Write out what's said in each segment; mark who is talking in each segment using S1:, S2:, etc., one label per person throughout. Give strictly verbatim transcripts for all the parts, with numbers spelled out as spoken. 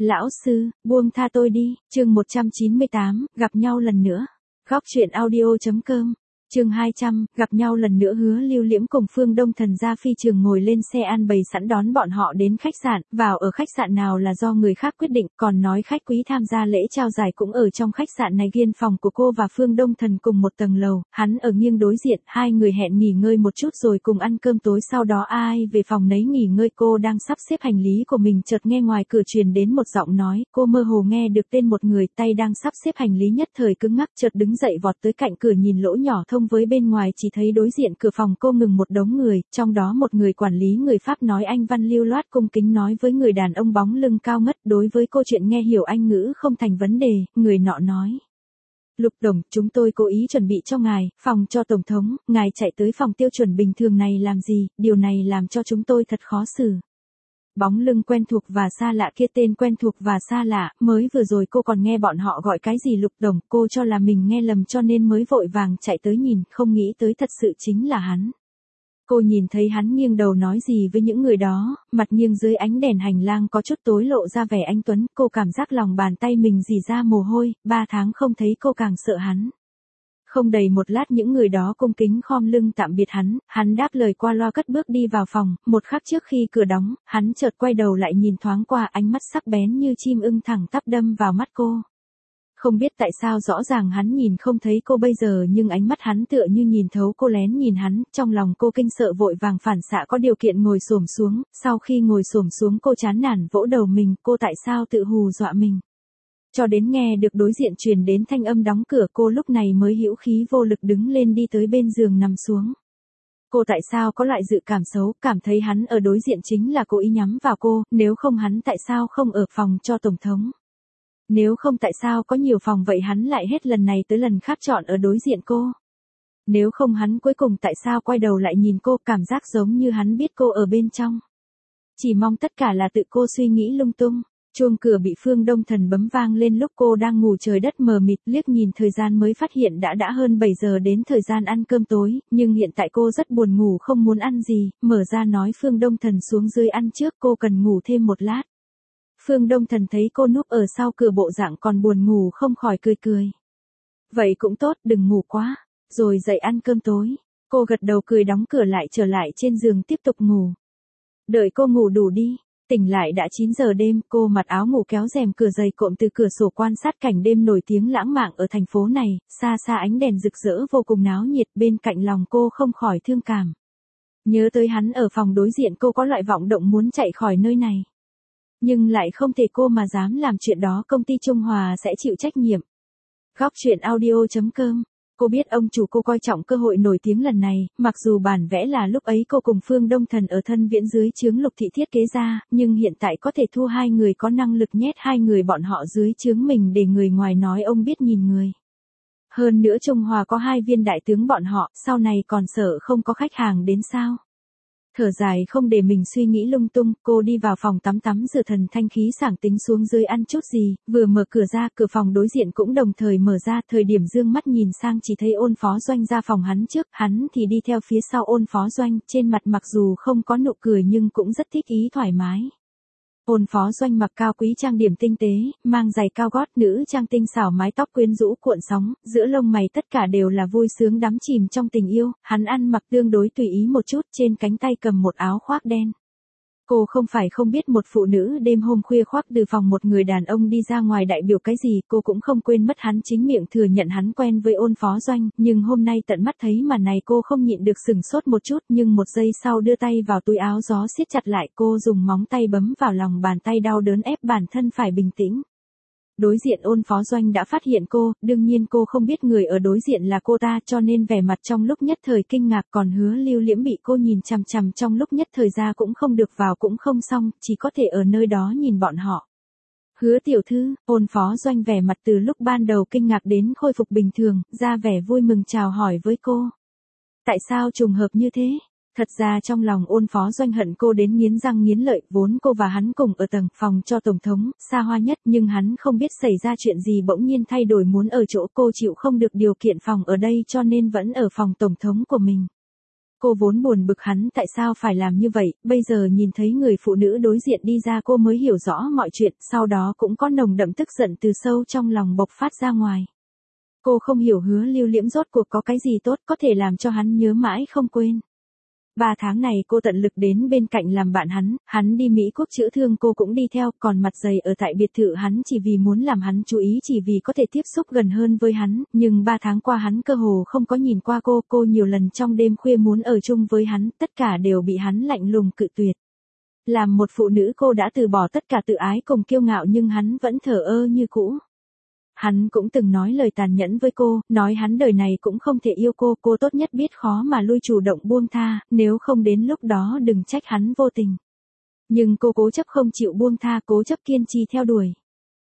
S1: Lão sư, buông tha tôi đi, chương một trăm chín mươi tám, gặp nhau lần nữa. Góc truyện audio.com, chương hai trăm, gặp nhau lần nữa. Hứa Lưu Liễm cùng Phương Đông Thần ra phi trường ngồi lên xe an bày sẵn đón bọn họ đến khách sạn, vào ở khách sạn nào là do người khác quyết định, còn nói khách quý tham gia lễ trao giải cũng ở trong khách sạn này. Gian phòng của cô và Phương Đông Thần cùng một tầng lầu, hắn ở nghiêng đối diện, hai người hẹn nghỉ ngơi một chút rồi cùng ăn cơm tối, sau đó ai về phòng nấy nghỉ ngơi. Cô đang sắp xếp hành lý của mình chợt nghe ngoài cửa truyền đến một giọng nói, cô mơ hồ nghe được tên một người, tay đang sắp xếp hành lý nhất thời cứng ngắc, chợt đứng dậy vọt tới cạnh cửa nhìn lỗ nhỏ thông với bên ngoài, chỉ thấy đối diện cửa phòng cô ngừng một đống người, trong đó một người quản lý người Pháp nói Anh văn lưu loát cung kính nói với người đàn ông bóng lưng cao ngất, đối với cô chuyện nghe hiểu Anh ngữ không thành vấn đề. Người nọ nói: Lục Tổng, chúng tôi cố ý chuẩn bị cho ngài, phòng cho Tổng thống, ngài chạy tới phòng tiêu chuẩn bình thường này làm gì, điều này làm cho chúng tôi thật khó xử. Bóng lưng quen thuộc và xa lạ kia, tên quen thuộc và xa lạ, mới vừa rồi cô còn nghe bọn họ gọi cái gì Lục Tổng, cô cho là mình nghe lầm cho nên mới vội vàng chạy tới nhìn, không nghĩ tới thật sự chính là hắn. Cô nhìn thấy hắn nghiêng đầu nói gì với những người đó, mặt nghiêng dưới ánh đèn hành lang có chút tối lộ ra vẻ anh tuấn, cô cảm giác lòng bàn tay mình rỉ ra mồ hôi, ba tháng không thấy cô càng sợ hắn. Không đầy một lát những người đó cung kính khom lưng tạm biệt hắn, hắn đáp lời qua loa cất bước đi vào phòng, một khắc trước khi cửa đóng, hắn chợt quay đầu lại nhìn thoáng qua, ánh mắt sắc bén như chim ưng thẳng tắp đâm vào mắt cô. Không biết tại sao rõ ràng hắn nhìn không thấy cô bây giờ nhưng ánh mắt hắn tựa như nhìn thấu cô, lén nhìn hắn, trong lòng cô kinh sợ vội vàng phản xạ có điều kiện ngồi xổm xuống, sau khi ngồi xổm xuống cô chán nản vỗ đầu mình, cô tại sao tự hù dọa mình. Cho đến nghe được đối diện truyền đến thanh âm đóng cửa, cô lúc này mới hữu khí vô lực đứng lên đi tới bên giường nằm xuống. Cô tại sao có loại dự cảm xấu, cảm thấy hắn ở đối diện chính là cố ý nhắm vào cô, nếu không hắn tại sao không ở phòng cho Tổng thống. Nếu không tại sao có nhiều phòng vậy hắn lại hết lần này tới lần khác chọn ở đối diện cô. Nếu không hắn cuối cùng tại sao quay đầu lại nhìn cô, cảm giác giống như hắn biết cô ở bên trong. Chỉ mong tất cả là tự cô suy nghĩ lung tung. Chuông cửa bị Phương Đông Thần bấm vang lên lúc cô đang ngủ, trời đất mờ mịt, liếc nhìn thời gian mới phát hiện đã đã hơn bảy giờ đến thời gian ăn cơm tối, nhưng hiện tại cô rất buồn ngủ không muốn ăn gì, mở ra nói Phương Đông Thần xuống dưới ăn trước, cô cần ngủ thêm một lát. Phương Đông Thần thấy cô núp ở sau cửa bộ dạng còn buồn ngủ không khỏi cười cười. Vậy cũng tốt, đừng ngủ quá, rồi dậy ăn cơm tối. Cô gật đầu cười đóng cửa lại trở lại trên giường tiếp tục ngủ. Đợi cô ngủ đủ đi. Tỉnh lại đã chín giờ đêm, cô mặc áo ngủ kéo rèm cửa dày cộm từ cửa sổ quan sát cảnh đêm nổi tiếng lãng mạn ở thành phố này, xa xa ánh đèn rực rỡ vô cùng náo nhiệt, bên cạnh lòng cô không khỏi thương cảm. Nhớ tới hắn ở phòng đối diện, cô có loại vọng động muốn chạy khỏi nơi này. Nhưng lại không thể, cô mà dám làm chuyện đó công ty Trung Hòa sẽ chịu trách nhiệm. Góc truyện audio.com. Cô biết ông chủ cô coi trọng cơ hội nổi tiếng lần này, mặc dù bản vẽ là lúc ấy cô cùng Phương Đông Thần ở thân viễn dưới chướng Lục Thị thiết kế ra, nhưng hiện tại có thể thu hai người có năng lực nhét hai người bọn họ dưới chướng mình để người ngoài nói ông biết nhìn người. Hơn nữa Trung Hòa có hai viên đại tướng bọn họ, sau này còn sợ không có khách hàng đến sao. Thở dài không để mình suy nghĩ lung tung, cô đi vào phòng tắm tắm rửa thần thanh khí sảng tính xuống dưới ăn chút gì, vừa mở cửa ra, cửa phòng đối diện cũng đồng thời mở ra, thời điểm dương mắt nhìn sang chỉ thấy Ôn Phó Doanh ra phòng hắn trước, hắn thì đi theo phía sau Ôn Phó Doanh, trên mặt mặc dù không có nụ cười nhưng cũng rất thích ý thoải mái. Ôn Phó Doanh mặc cao quý trang điểm tinh tế, mang giày cao gót, nữ trang tinh xảo, mái tóc quyến rũ cuộn sóng, giữa lông mày tất cả đều là vui sướng đắm chìm trong tình yêu, hắn ăn mặc tương đối tùy ý một chút, trên cánh tay cầm một áo khoác đen. Cô không phải không biết một phụ nữ đêm hôm khuya khoác từ phòng một người đàn ông đi ra ngoài đại biểu cái gì, cô cũng không quên mất hắn chính miệng thừa nhận hắn quen với Ôn Phó Doanh, nhưng hôm nay tận mắt thấy màn này cô không nhịn được sửng sốt một chút, nhưng một giây sau đưa tay vào túi áo gió siết chặt lại, cô dùng móng tay bấm vào lòng bàn tay đau đớn ép bản thân phải bình tĩnh. Đối diện Ôn Phó Doanh đã phát hiện cô, đương nhiên cô không biết người ở đối diện là cô ta cho nên vẻ mặt trong lúc nhất thời kinh ngạc, còn Hứa Lưu Liễm bị cô nhìn chằm chằm trong lúc nhất thời ra cũng không được vào cũng không xong, chỉ có thể ở nơi đó nhìn bọn họ. Hứa tiểu thư, Ôn Phó Doanh vẻ mặt từ lúc ban đầu kinh ngạc đến khôi phục bình thường, ra vẻ vui mừng chào hỏi với cô. Tại sao trùng hợp như thế? Thật ra trong lòng Ôn Phó Doanh hận cô đến nghiến răng nghiến lợi, vốn cô và hắn cùng ở tầng phòng cho Tổng thống, xa hoa nhất, nhưng hắn không biết xảy ra chuyện gì bỗng nhiên thay đổi muốn ở chỗ cô, chịu không được điều kiện phòng ở đây cho nên vẫn ở phòng Tổng thống của mình. Cô vốn buồn bực hắn tại sao phải làm như vậy, bây giờ nhìn thấy người phụ nữ đối diện đi ra cô mới hiểu rõ mọi chuyện, sau đó cũng có nồng đậm tức giận từ sâu trong lòng bộc phát ra ngoài. Cô không hiểu Hứa Lưu Liễm rốt cuộc có cái gì tốt có thể làm cho hắn nhớ mãi không quên. Ba tháng này cô tận lực đến bên cạnh làm bạn hắn, hắn đi Mỹ Quốc chữa thương cô cũng đi theo, còn mặt dày ở tại biệt thự hắn chỉ vì muốn làm hắn chú ý, chỉ vì có thể tiếp xúc gần hơn với hắn, nhưng ba tháng qua hắn cơ hồ không có nhìn qua cô, cô nhiều lần trong đêm khuya muốn ở chung với hắn, tất cả đều bị hắn lạnh lùng cự tuyệt. Làm một phụ nữ cô đã từ bỏ tất cả tự ái cùng kiêu ngạo nhưng hắn vẫn thờ ơ như cũ. Hắn cũng từng nói lời tàn nhẫn với cô, nói hắn đời này cũng không thể yêu cô, cô tốt nhất biết khó mà lui chủ động buông tha, nếu không đến lúc đó đừng trách hắn vô tình. Nhưng cô cố chấp không chịu buông tha, cố chấp kiên trì theo đuổi.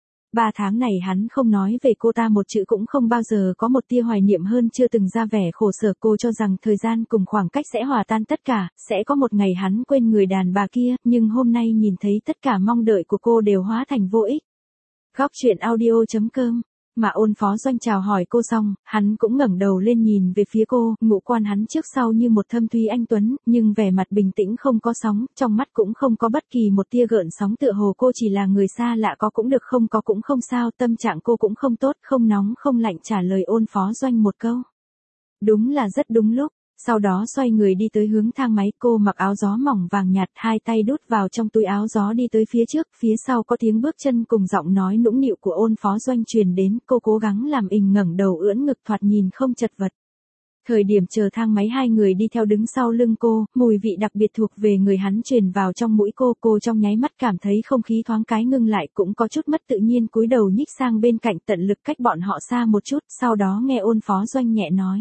S1: Ba tháng này hắn không nói về cô ta một chữ, cũng không bao giờ có một tia hoài niệm, hơn chưa từng ra vẻ khổ sở. Cô cho rằng thời gian cùng khoảng cách sẽ hòa tan tất cả, sẽ có một ngày hắn quên người đàn bà kia, nhưng hôm nay nhìn thấy tất cả mong đợi của cô đều hóa thành vô ích. Góc truyện audio chấm com. Mà Ôn Phó Doanh chào hỏi cô xong, hắn cũng ngẩng đầu lên nhìn về phía cô, ngũ quan hắn trước sau như một thâm thúy anh tuấn, nhưng vẻ mặt bình tĩnh không có sóng, trong mắt cũng không có bất kỳ một tia gợn sóng, tựa hồ cô chỉ là người xa lạ, có cũng được không có cũng không sao, tâm trạng cô cũng không tốt, không nóng không lạnh trả lời Ôn Phó Doanh một câu. Đúng là rất đúng lúc. Sau đó xoay người đi tới hướng thang máy, cô mặc áo gió mỏng vàng nhạt, hai tay đút vào trong túi áo gió đi tới phía trước, phía sau có tiếng bước chân cùng giọng nói nũng nịu của Ôn Phó Doanh truyền đến, cô cố gắng làm ình ngẩng đầu ưỡn ngực thoạt nhìn không chật vật. Thời điểm chờ thang máy hai người đi theo đứng sau lưng cô, mùi vị đặc biệt thuộc về người hắn truyền vào trong mũi cô, cô trong nháy mắt cảm thấy không khí thoáng cái ngưng lại, cũng có chút mất tự nhiên cúi đầu nhích sang bên cạnh tận lực cách bọn họ xa một chút, sau đó nghe Ôn Phó Doanh nhẹ nói.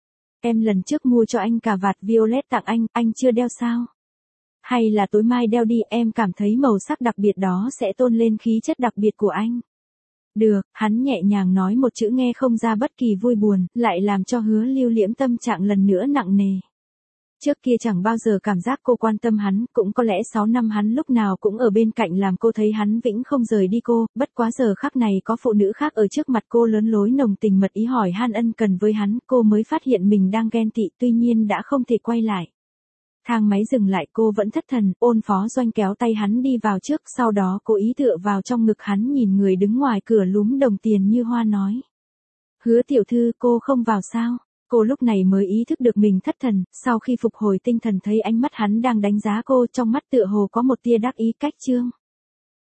S1: Em lần trước mua cho anh cà vạt violet tặng anh, anh chưa đeo sao? Hay là tối mai đeo đi, em cảm thấy màu sắc đặc biệt đó sẽ tôn lên khí chất đặc biệt của anh. Được, hắn nhẹ nhàng nói một chữ nghe không ra bất kỳ vui buồn, lại làm cho Hứa Lưu Liễm tâm trạng lần nữa nặng nề. Trước kia chẳng bao giờ cảm giác cô quan tâm hắn, cũng có lẽ sáu năm hắn lúc nào cũng ở bên cạnh làm cô thấy hắn vĩnh không rời đi cô, bất quá giờ khắc này có phụ nữ khác ở trước mặt cô lớn lối nồng tình mật ý hỏi han ân cần với hắn, cô mới phát hiện mình đang ghen tị, tuy nhiên đã không thể quay lại. Thang máy dừng lại, cô vẫn thất thần, Ôn Phó Doanh kéo tay hắn đi vào trước, sau đó cô ý tựa vào trong ngực hắn nhìn người đứng ngoài cửa lúm đồng tiền như hoa nói. Hứa tiểu thư, cô không vào sao? Cô lúc này mới ý thức được mình thất thần, sau khi phục hồi tinh thần thấy ánh mắt hắn đang đánh giá cô, trong mắt tựa hồ có một tia đắc ý cách chương.